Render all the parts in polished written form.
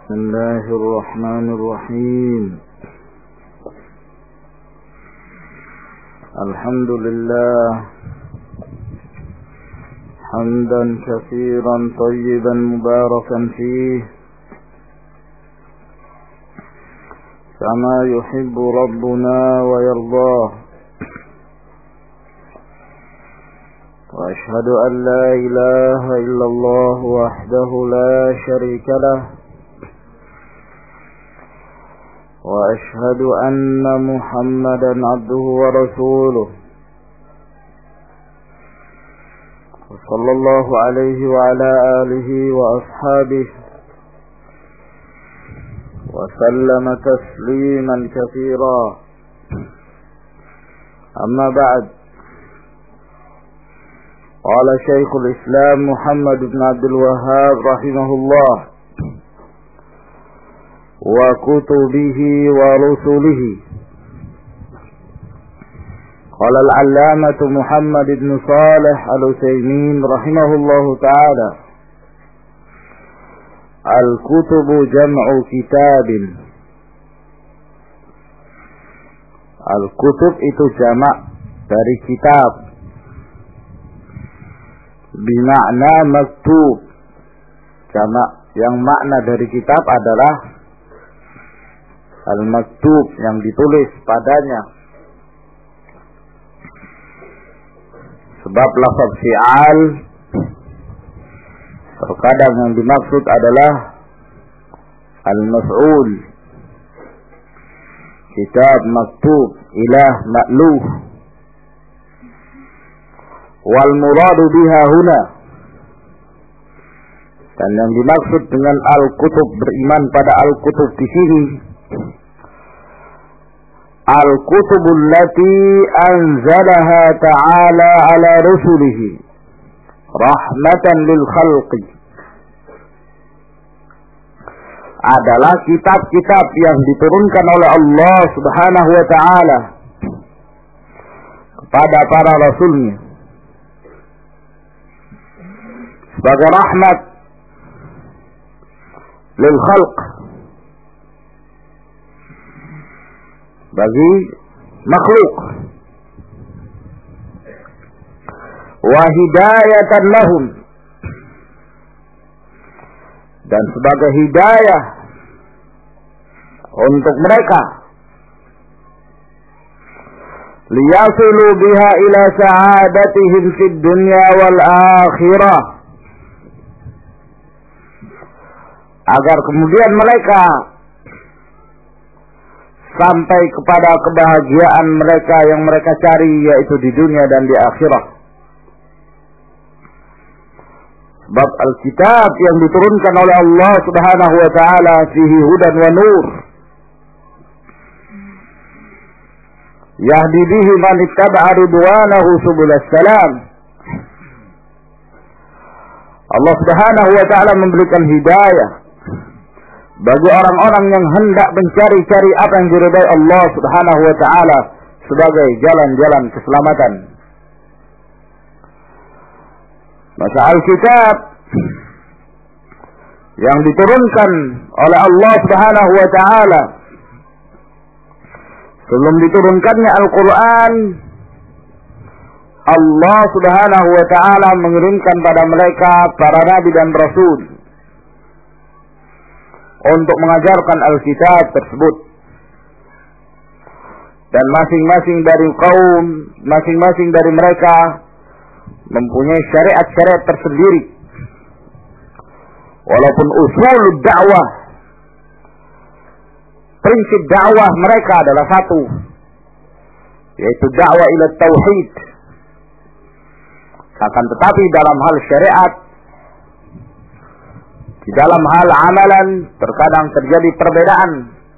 بسم الله الرحمن الرحيم. الحمد لله حمدا كثيرا طيبا مباركا فيه كما يحب ربنا ويرضاه. وأشهد أن لا إله إلا الله وحده لا شريك له، وأشهد أن محمدا عبده ورسوله، صلى الله عليه وعلى آله وأصحابه وسلم تسليما كثيرا. أما بعد، قال شيخ الإسلام محمد بن عبد الوهاب رحمه الله: وكتبه ورسله. قال العلامة محمد بن صالح العثيمين رحمه الله تعالى: الكتب جمع كتاب. Al-kutub itu jamak dari kitab, bimakna maktub. Jamak yang makna dari kitab adalah al-maktub, yang ditulis padanya. Sebab lafaz fi'al terkadang yang dimaksud adalah al-maf'ul. Kitab maktub, ilah ma'luh. Wal muradu biha huna, dan yang dimaksud dengan al-kutub, beriman pada al-kutub di sini, al-kutubul lati anzalaha ta'ala ala rusulihi rahmatan lil khalqi, adalah kitab-kitab yang diturunkan oleh Allah Subhanahu wa ta'ala kepada para rasulnya sebagai rahmat lil khalq, bagi makhluk, wa hidayatan lahum, dan sebagai hidayah untuk mereka, liyasilu biha ila sa'adatihim fid dunya wal akhirah, agar kemudian mereka sampai kepada kebahagiaan mereka yang mereka cari, yaitu di dunia dan di akhirat. Sebab Alkitab yang diturunkan oleh Allah Subhanahu wa ta'ala fihi hudan wa nur, yahdi bihi man ittaba'a ridwanahu subulas salam. Allah Subhanahu wa ta'ala memberikan hidayah bagi orang-orang yang hendak mencari-cari apa yang diridai Allah Subhanahu wa ta'ala sebagai jalan-jalan keselamatan. Maka Alkitab yang diturunkan oleh Allah Subhanahu wa ta'ala sebelum diturunkannya Al-Quran, Allah Subhanahu wa ta'ala mengirimkan pada mereka para nabi dan rasul untuk mengajarkan Alkitab tersebut. Dan masing-masing dari kaum, masing-masing dari mereka mempunyai syariat-syariat tersendiri. Walaupun usul dakwah, prinsip dakwah mereka adalah satu, yaitu dakwah ila tauhid. Akan tetapi dalam hal syariat, di dalam hal amalan, terkadang terjadi perbedaan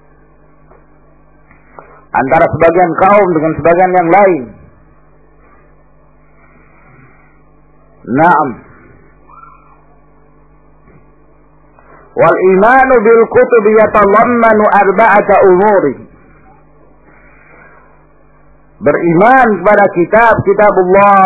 antara sebagian kaum dengan sebagian yang lain. Naam. Wal imanu bil kutub yatadammanu arba'ata umuri. Beriman kepada kitab-kitabullah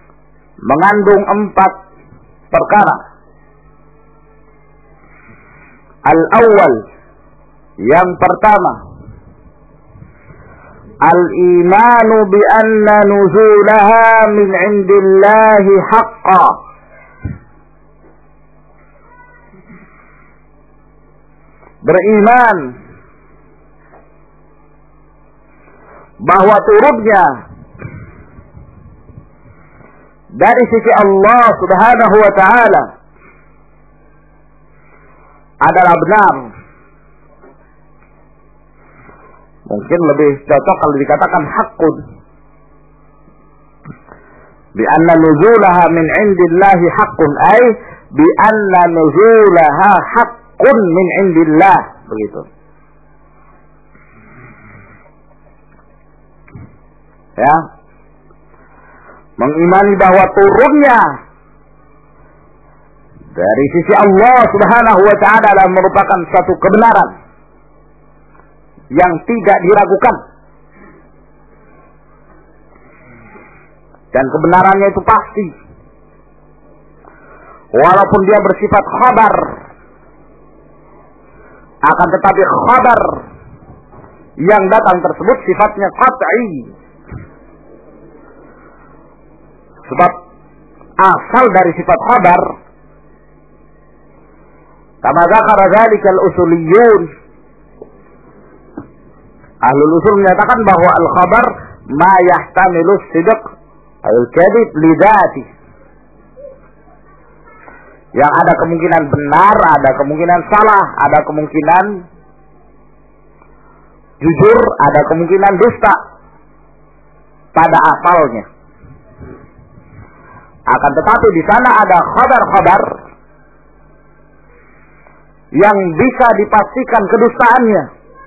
mengandung 4 perkara. Al-awwal, yang pertama, al-imanu bi anna nuzulaha min indillahi haqqan. Beriman bahwa turunnya dari sisi Allah Subhanahu wa taala adalah benar. Mungkin lebih cocok kalau dikatakan haqqun. Bi anna nuzulaha min indillahi haqqun, ay bi anna nuzulaha haqqun min indillah, begitu. Ya. Mengimani bahwa turunnya dari sisi Allah Subhanahu wa taala adalah merupakan satu kebenaran yang tidak diragukan. Dan kebenarannya itu pasti. Walaupun dia bersifat khabar, akan tetapi khabar yang datang tersebut sifatnya qat'i. Sebab asal dari sifat khabar, kama dzakara dzalika al-usuliyyun, ahlul usul menyatakan bahwa al-khabar ma yahtamilu sidq al-kadhib li dzati, yang ada kemungkinan benar, ada kemungkinan salah, ada kemungkinan jujur, ada kemungkinan dusta pada asalnya. Akan tetapi di sana ada khabar-khabar yang bisa dipastikan kedustaannya,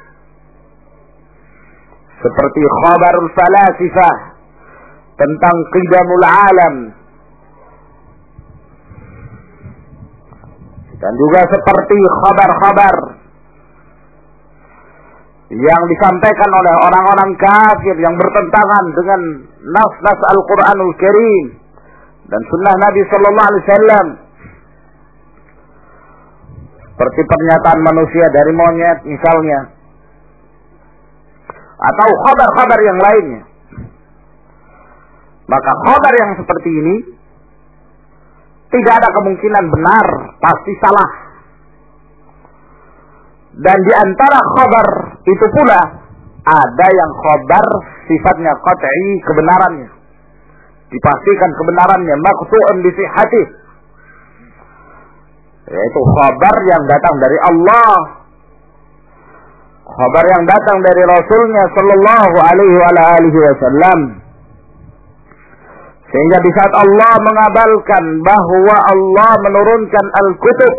seperti khabarul falasifah tentang qidamul alam, dan juga seperti khabar-khabar yang disampaikan oleh orang-orang kafir yang bertentangan dengan nas-nas Al-Quranul Karim dan sunnah Nabi Sallallahu Alaihi Wasallam, seperti pernyataan manusia dari monyet misalnya, atau khabar-khabar yang lainnya. Maka khabar yang seperti ini tidak ada kemungkinan benar, pasti salah. Dan di antara khabar itu pula ada yang khabar sifatnya qat'i, kebenarannya dipastikan kebenarannya, maqtu'un bi sihhatih, yaitu khabar yang datang dari Allah, khabar yang datang dari Rasulnya Sallallahu Alaihi Wasallam. Sehingga di saat Allah mengabalkan bahwa Allah menurunkan Al-Kutub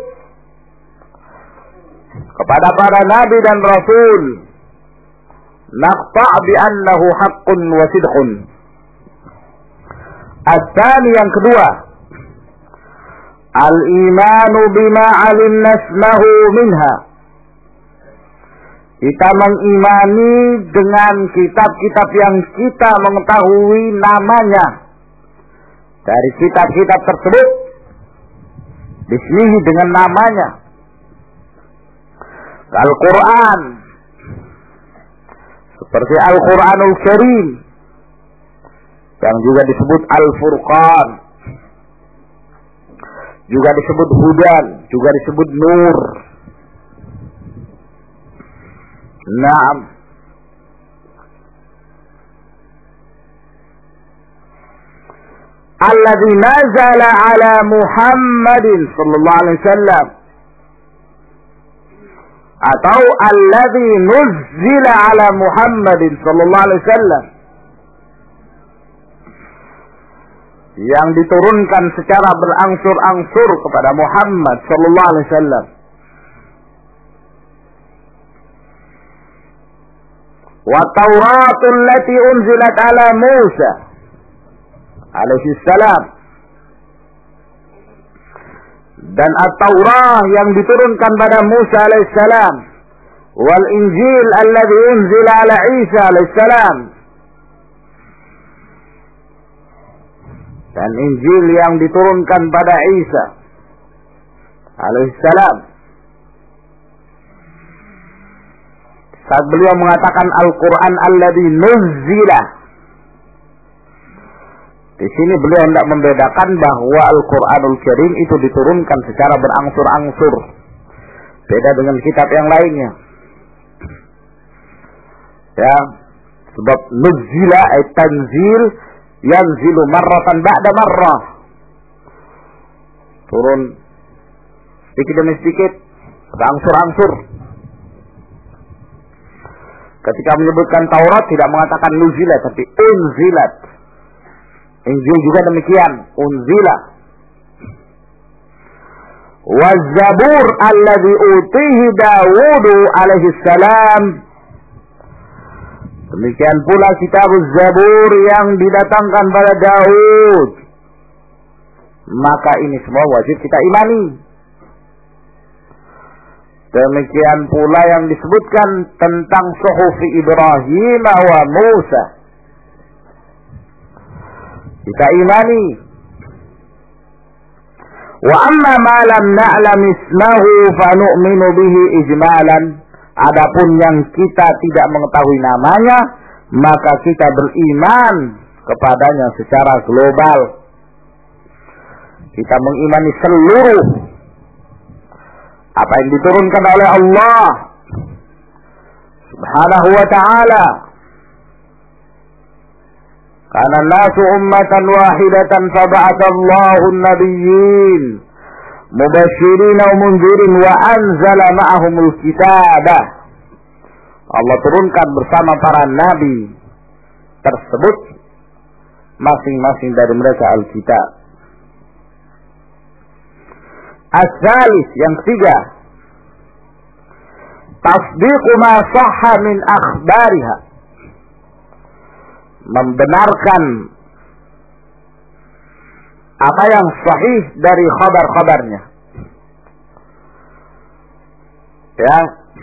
kepada para nabi dan rasul, naqta' bi annahu haqqun wa sidqun. At-tsani, yang kedua, al-imanu bima 'alimna ismahu minha. Kita mengimani dengan kitab-kitab yang kita mengetahui namanya dari kitab-kitab tersebut, bismihi, dengan namanya. Al-Quran, seperti Al-Quranul Karim, yang juga disebut Al-Furqan, juga disebut Hudan, juga disebut Nur. Naam. Alladzi nazala ala Muhammadin sallallahu alaihi wasallam, atau alladzi nuzzila ala Muhammadin sallallahu alaihi wasallam, yang diturunkan secara berangsur-angsur kepada Muhammad sallallahu alaihi wasallam. Wa Tauratul lati unzilat ala Musa alaihi salam, dan At-Taurah yang diturunkan pada Musa alaihi salam, wal Injil alladzi unzila ala Isa alaihi salam, dan Injil yang diturunkan pada Isa alaihi salam. saat beliau mengatakan Al-Quran alladzi nuzzila. Di sini beliau hendak membedakan bahwa Al-Quranul Karim itu diturunkan secara berangsur-angsur. Beda dengan kitab yang lainnya. Ya, sebab nuzzila ay tanzil, yanzilu marratan ba'da marrah. Turun sedikit demi sedikit, berangsur-angsur. Ketika menyebutkan Taurat tidak mengatakan nuzila tapi unzilat. Injil juga demikian, unzila. Waz-Zabur alladzi utihi Dawud alaihi salam. Demikian pula kitab Az-Zabur yang didatangkan pada Daud. Maka ini semua wajib kita imani. Demikian pula yang disebutkan tentang Suhufi Ibrahim wa Musa. Kita imani. Wa amma ma lam na'lam ismahu fa nu'minu bihi ijmalan. Adapun yang kita tidak mengetahui namanya, maka kita beriman kepadanya secara global. Kita mengimani seluruh apa yang diturunkan oleh Allah Subhanahu wa ta'ala. Karena nasu ummatan wahidatan faba'ata Allahu an-nabiyyin mubasysyirin wa mundzirin wa anzala ma'ahumul kitabah. Allah turunkan bersama para nabi tersebut masing-masing dari mereka Alkitab. As-salis, yang ketiga, tasdiqu ma sahha min akhbariha. Membenarkan apa yang sahih dari khabar-khabarnya. Ya.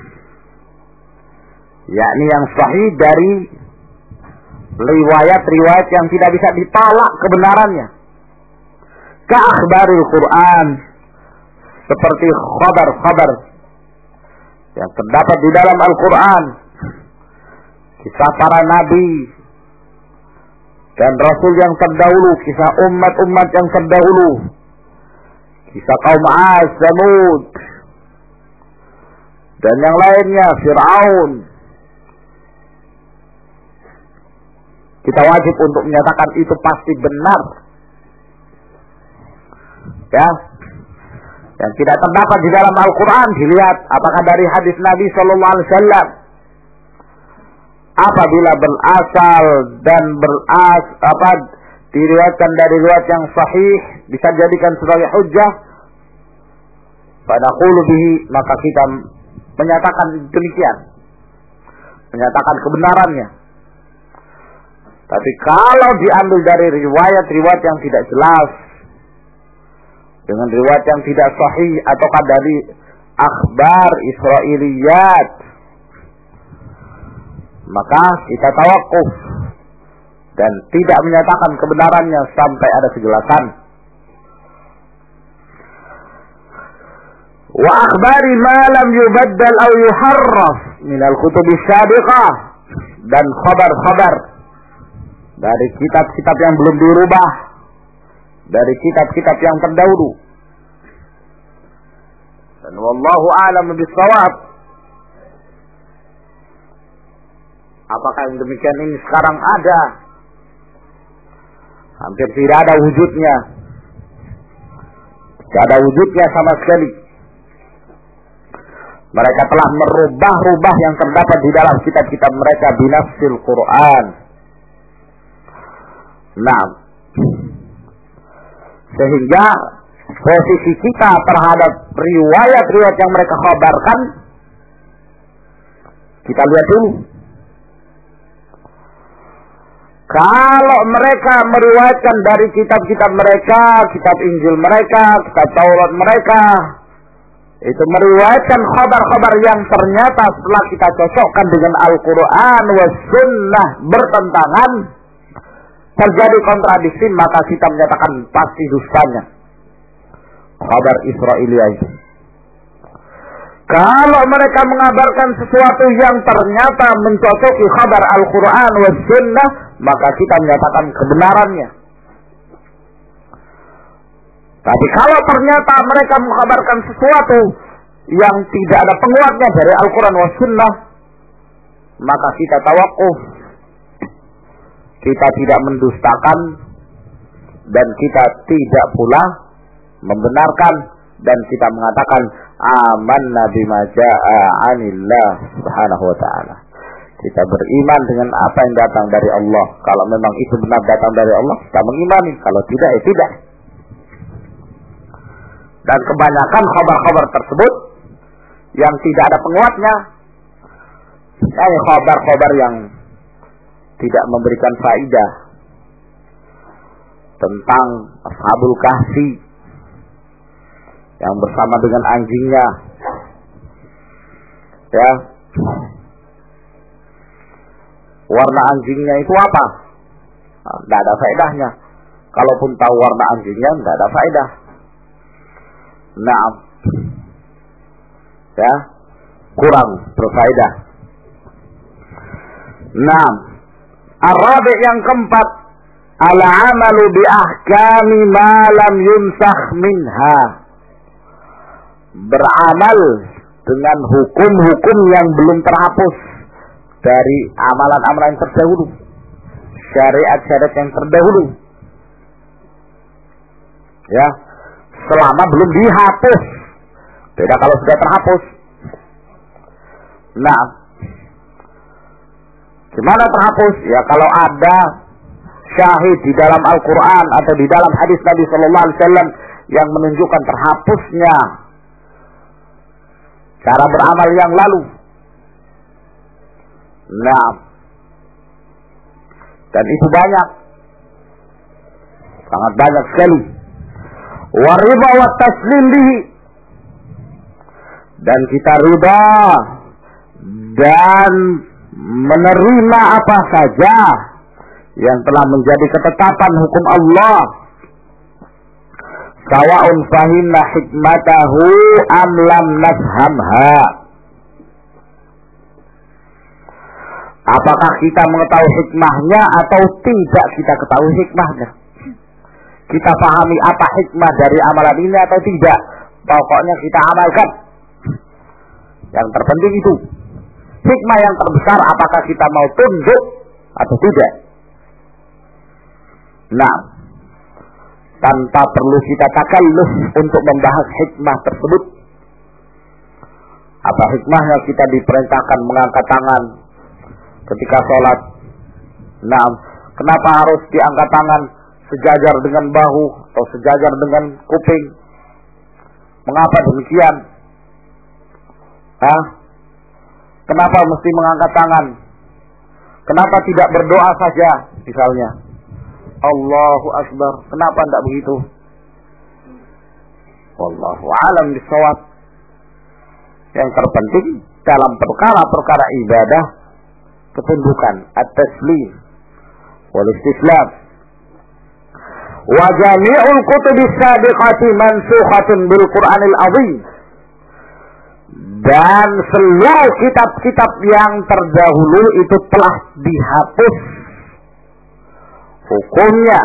Yakni yang sahih dari riwayat-riwayat yang tidak bisa ditolak kebenarannya. Ka akhbaril Quran, seperti khabar-khabar yang terdapat di dalam Al-Quran, kisah para nabi dan rasul yang terdahulu, kisah umat-umat yang terdahulu, kisah kaum 'Ad, Tsamud, dan yang lainnya, Fir'aun. Kita wajib untuk menyatakan itu pasti benar. Ya. Yang tidak terdapat di dalam Al-Quran dilihat apakah dari hadis Nabi Sallallahu Alaihi Wasallam. Apabila berasal dan diriwayatkan dari riwayat yang sahih bisa dijadikan sebagai hujjah pada qulu bihi, maka kita menyatakan demikian, menyatakan kebenarannya. Tapi kalau diambil dari riwayat-riwayat yang tidak jelas, dengan riwayat yang tidak sahih ataukah dari akhbar Israiliyat, maka kita tawakuf dan tidak menyatakan kebenarannya sampai ada kejelasan. Wa akhbari ma lam yubaddal aw yuharraf min al-kutub as-sabiqah, dan khabar-khabar dari kitab-kitab yang belum dirubah, dari kitab-kitab yang terdahulu. Dan wallahu a'lam bis-shawab. Apakah yang demikian ini sekarang ada? Hampir tidak ada wujudnya. Tidak ada wujudnya sama sekali. Mereka telah merubah-rubah yang terdapat di dalam kitab-kitab mereka binafsil Quran. Nah, sehingga posisi kita terhadap riwayat-riwayat yang mereka khabarkan, kita lihat dulu. Kalau mereka meriwayatkan dari kitab-kitab mereka, kitab Injil mereka, kitab Taurat mereka, itu meriwayatkan khabar-khabar yang ternyata setelah kita cocokkan dengan Al-Quran was sunnah bertentangan, terjadi kontradiksi, maka kita menyatakan pasti dustanya khabar Israiliyah itu. Kalau mereka mengabarkan sesuatu yang ternyata mencocoki khabar Al-Quran wa Sunnah, maka kita menyatakan kebenarannya. Tapi kalau ternyata mereka mengabarkan sesuatu yang tidak ada penguatnya dari Al-Quran wa Sunnah, maka kita tawakuf. Kita tidak mendustakan dan kita tidak pula membenarkan, dan kita mengatakan amanna bima jaa'a 'anillah subhanahu wa ta'ala. Kita beriman dengan apa yang datang dari Allah. Kalau memang itu benar datang dari Allah, kita mengimani. Kalau tidak, ya tidak. Dan kebanyakan khabar-khabar tersebut yang tidak ada penguatnya, khabar-khabar yang tidak memberikan faidah, tentang Ashabul Kahfi yang bersama dengan anjingnya, ya, warna anjingnya itu apa? Tidak ada faedahnya. Kalaupun tahu warna anjingnya, tidak ada faedah. Nah, ya, kurang berfaedah. Nah, Ar-Rabi' yang keempat, al-amalu bi ahkami ma lam yunsakh minha. Beramal dengan hukum-hukum yang belum terhapus dari amalan-amalan yang terdahulu, syariat-syariat yang terdahulu, ya, selama belum dihapus. Beda kalau sudah terhapus. Nah, gimana terhapus? Ya kalau ada syahid di dalam Al-Quran atau di dalam hadis Nabi Sallallahu Alaihi Wasallam yang menunjukkan terhapusnya cara beramal yang lalu. Nah, dan itu banyak, sangat banyak sekali. Wariba wa taslim bihi, dan kita riba dan menerima apa saja yang telah menjadi ketetapan hukum Allah. Sawa'un fahimna hikmatahu am lam nafhamha. Apakah kita mengetahui hikmahnya atau tidak kita ketahui hikmahnya? Kita pahami apa hikmah dari amalan ini atau tidak? Pokoknya kita amalkan. Yang terpenting itu hikmah yang terbesar, apakah kita mau tunduk atau tidak. Nah, tanpa perlu kita takalluf untuk membahas hikmah tersebut. Apa hikmahnya kita diperintahkan mengangkat tangan ketika sholat? Nah, kenapa harus diangkat tangan sejajar dengan bahu atau sejajar dengan kuping? Mengapa demikian? Kenapa mesti mengangkat tangan? Kenapa tidak berdoa saja misalnya? Allahu Akbar. Kenapa tidak begitu? Wallahu a'lam bishawab. Yang terpenting dalam perkara-perkara ibadah, ketundukan, at-taslim wal istislam. Wa jami'ul kutubis sabiqati mansukhatun bil Qur'anil azim. Dan seluruh kitab-kitab yang terdahulu itu telah dihapus hukumnya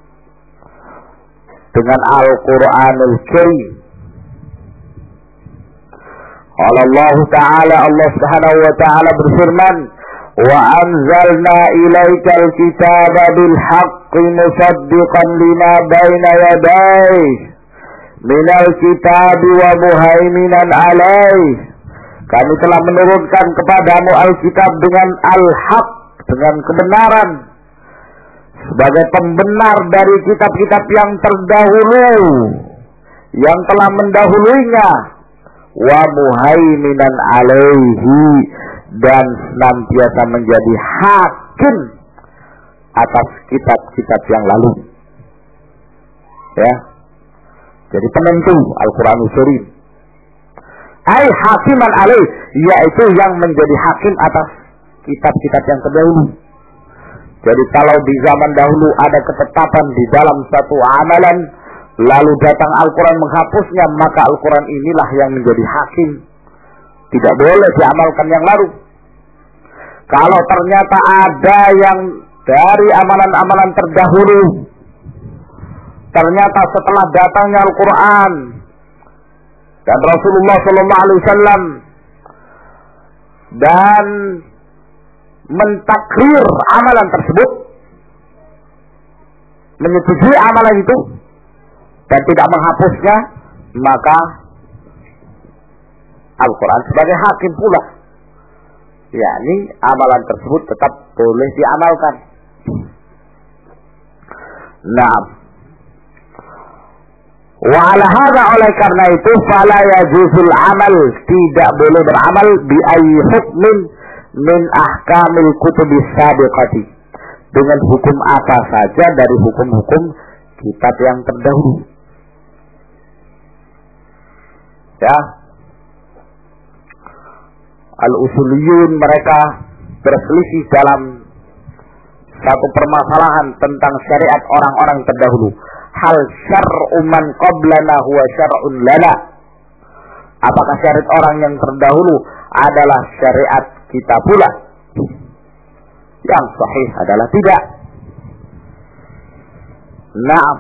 dengan Al-Quranul Karim. Allah Ta'ala, Allah Subhanahu wa Ta'ala berfirman, wa anzalna ilaikal kitaba bil haqqi musaddiqan lima baina yadayhi minal kitabi wa muhaiminan alaih. Kami telah menurunkan kepadamu Alkitab dengan al-haq, dengan kebenaran, sebagai pembenar dari kitab-kitab yang terdahulu, yang telah mendahuluinya, wa muhaiminan alaihi, dan senantiasa menjadi hakim atas kitab-kitab yang lalu. Ya, jadi penentu Al-Quranul Karim. Ai hakiman alaih, yaitu yang menjadi hakim atas kitab-kitab yang terdahulu. Jadi kalau di zaman dahulu ada ketetapan di dalam satu amalan, lalu datang Al-Quran menghapusnya, maka Al-Quran inilah yang menjadi hakim tidak boleh diamalkan yang lalu. Kalau ternyata ada yang dari amalan-amalan terdahulu, ternyata setelah datangnya Al-Quran dan Rasulullah SAW dan mentakrir amalan tersebut, menyetujui amalan itu dan tidak menghapusnya, maka Al-Quran sebagai hakim pula, yakni amalan tersebut tetap boleh diamalkan. Nah, wa ala hadza, oleh karena itu, fala yajuzul amal, tidak boleh beramal bi ayyi hukmin min ahkamil kutubis sabiqati, dengan hukum apa saja dari hukum-hukum kitab yang terdahulu. Ya, al-usuliyun mereka berselisih dalam satu permasalahan tentang syariat orang-orang terdahulu. Hal syar'u man qablana huwa syar'un lana, apakah syariat orang yang terdahulu adalah syariat kita pula? Yang sahih adalah tidak. Naam.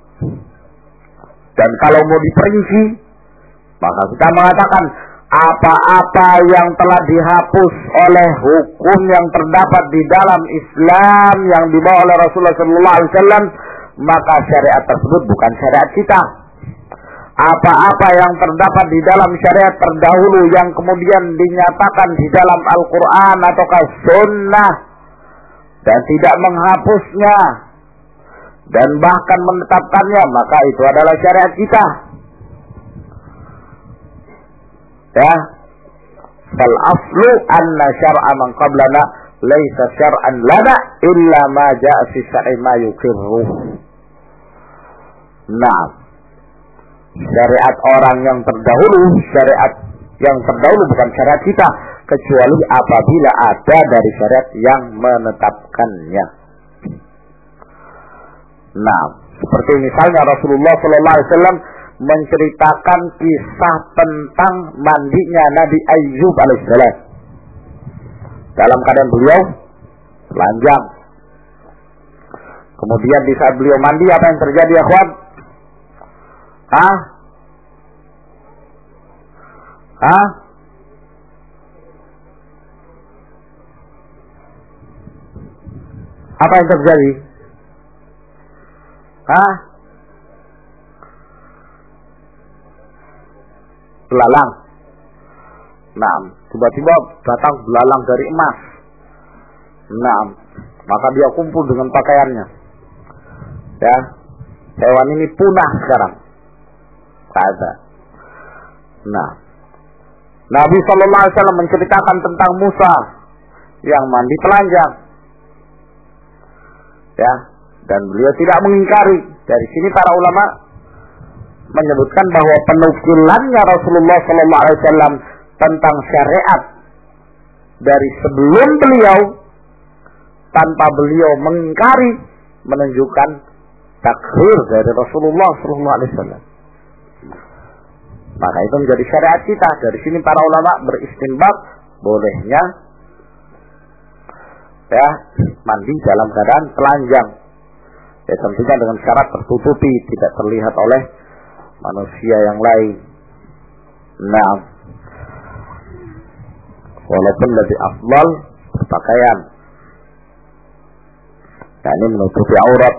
Dan kalau mau diperinci, maka kita mengatakan apa-apa yang telah dihapus oleh hukum yang terdapat di dalam Islam yang dibawa oleh Rasulullah SAW, maka syariat tersebut bukan syariat kita. Apa-apa yang terdapat di dalam syariat terdahulu yang kemudian dinyatakan di dalam Al-Quran ataukah Sunnah dan tidak menghapusnya dan bahkan menetapkannya, maka itu adalah syariat kita. Ya, fal aslu anna syar'a man qablana laisa syar'an lana illa ma ja'a fi syar'i ma yuqirruh. Nah, syariat orang yang terdahulu, syariat yang terdahulu bukan syariat kita, kecuali apabila ada dari syariat yang menetapkannya. Nah, seperti misalnya Rasulullah SAW menceritakan kisah tentang mandinya Nabi Ayyub alaihissalam. Dalam keadaan beliau telanjang. Kemudian di saat beliau mandi, apa yang terjadi, akhwat? Apa yang terjadi? Belalang. Nah, tiba-tiba datang belalang dari emas. Nah, maka dia kumpul dengan pakaiannya. Ya, hewan ini punah sekarang. Kata. Nah, Nabi SAW menceritakan tentang Musa yang mandi telanjang. Ya, dan beliau tidak mengingkari. Dari sini para ulama menyebutkan bahwa penukilannya Rasulullah SAW tentang syariat dari sebelum beliau tanpa beliau mengingkari menunjukkan takrir dari Rasulullah SAW. Maka itu menjadi syariat kita. Dari sini para ulama beristinbat bolehnya ya mandi dalam keadaan telanjang. Ya tentunya dengan syarat tertutupi, tidak terlihat oleh manusia yang lain. Nah, walaupun lebih afdal berpakaian, nah ini menutupi aurat.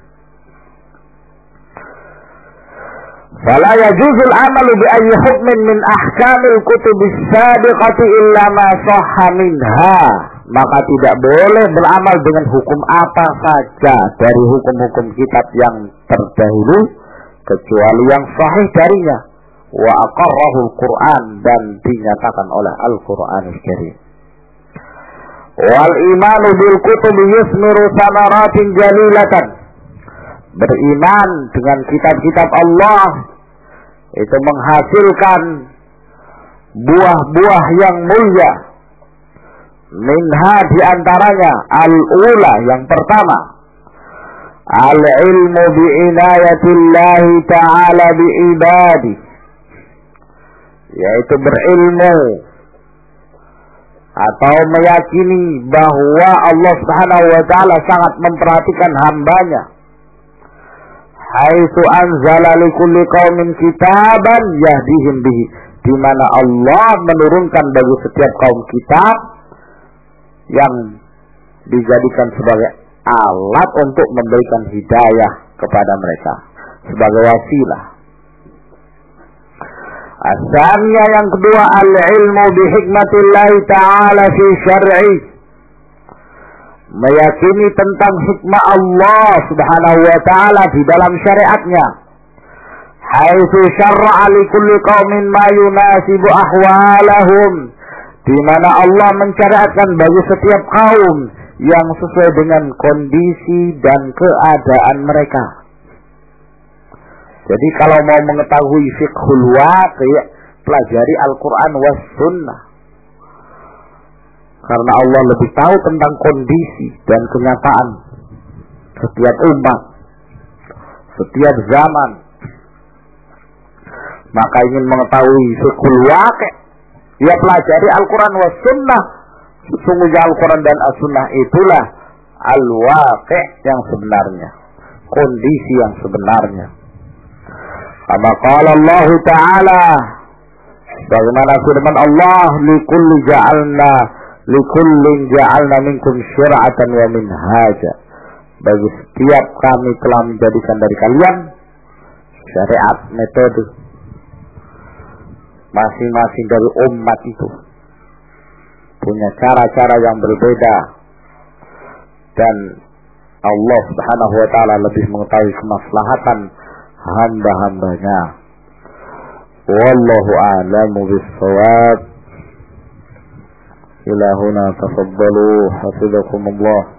Fala yajuzul amalu bi ayyi hukmin min ahkamil kutubis sabiqati illa ma sahha minha. Maka tidak boleh beramal dengan hukum apa saja dari hukum-hukum kitab yang terdahulu kecuali yang sahih darinya. Wa aqarrahu al-Qur'an, dan dinyatakan oleh Al-Qur'anul Karim. Wal imanu bil kutubi yusmiru samaratin jalilatan. Beriman dengan kitab-kitab Allah itu menghasilkan buah-buah yang mulia. Minha, diantaranya al-ula, yang pertama, al-ilmu bi'inayatillahi ta'ala bi'ibadi, yaitu berilmu atau meyakini bahwa Allah Subhanahu wa taala sangat memperhatikan hambanya. Haitsu anzala likulli qaumin kitaban yahdihim bihi, di mana Allah menurunkan bagi setiap kaum kitab yang dijadikan sebagai alat untuk memberikan hidayah kepada mereka, sebagai wasilah. Asalnya yang kedua, al-ilmu bihikmatillah ta'ala fi syar'i, meyakini tentang hikmah Allah Subhanahu wa ta'ala di dalam syariatnya. Haitsu syarra'a likulli qaumin ma yunasibu ahwalahum, di mana Allah mensyariatkan bagi setiap kaum yang sesuai dengan kondisi dan keadaan mereka. Jadi kalau mau mengetahui fiqhul waqi', pelajari Al-Quran was sunnah. Karena Allah lebih tahu tentang kondisi dan kenyataan setiap umat, setiap zaman. Maka ingin mengetahui fiqhul waqi', ya pelajari Al-Quran was sunnah. Sesungguhnya Al-Quran dan As-Sunnah itulah al-waqi' yang sebenarnya, kondisi yang sebenarnya. Kama qala Allah Ta'ala, bagaimana firman Allah, likullin ja'alna minkum syir'atan wa minhaja, bagi setiap kami telah menjadikan dari kalian syariat, metode. Masing-masing dari umat itu punya cara-cara yang berbeda, dan Allah Subhanahu wa taala lebih mengetahui kemaslahatan hamba-hambanya. Wallahu a'lamu bis-shawab. Ila huna tafaddalu hafizakumullah.